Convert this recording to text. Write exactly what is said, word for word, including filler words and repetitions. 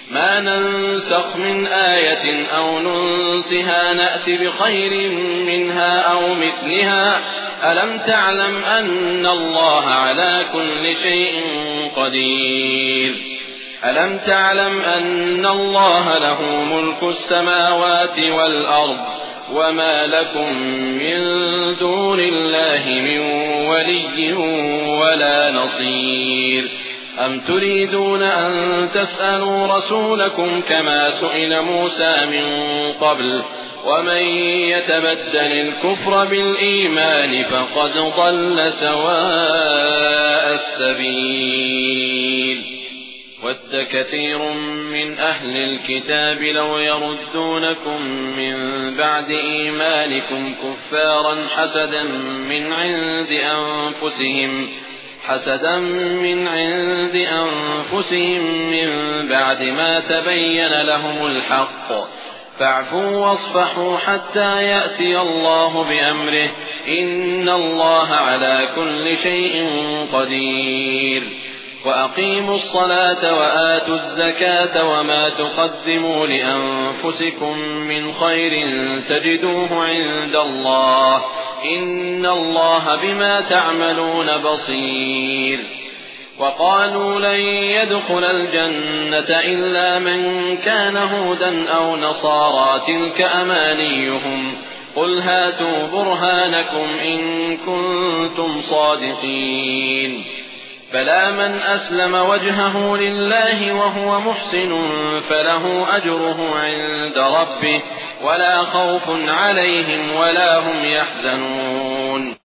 ما ننسخ من آية أو ننسها نأت بخير منها أو مثلها ألم تعلم أن الله على كل شيء قدير ألم تعلم أن الله له ملك السماوات والأرض وما لكم من دون الله من ولي ولا نصير أم تريدون أن تسألوا رسولكم كما سئل موسى من قبل ومن يتبدل الكفر بالإيمان فقد ضل سواء السبيل ود كثير من أهل الكتاب لو يردونكم من بعد إيمانكم كفارا حسدا من عند أنفسهم حسدا من عند أنفسهم من بعد ما تبين لهم الحق فاعفوا واصفحوا حتى يأتي الله بأمره إن الله على كل شيء قدير وأقيموا الصلاة وآتوا الزكاة وما تقدموا لأنفسكم من خير تجدوه عند الله إن الله بما تعملون بصير وقالوا لن يدخل الجنة إلا من كان هودا أو نصارى تلك أمانيهم قل هاتوا برهانكم إن كنتم صادقين بلى من أسلم وجهه لله وهو محسن فله أجره عند ربه ولا خوف عليهم ولا هم يحزنون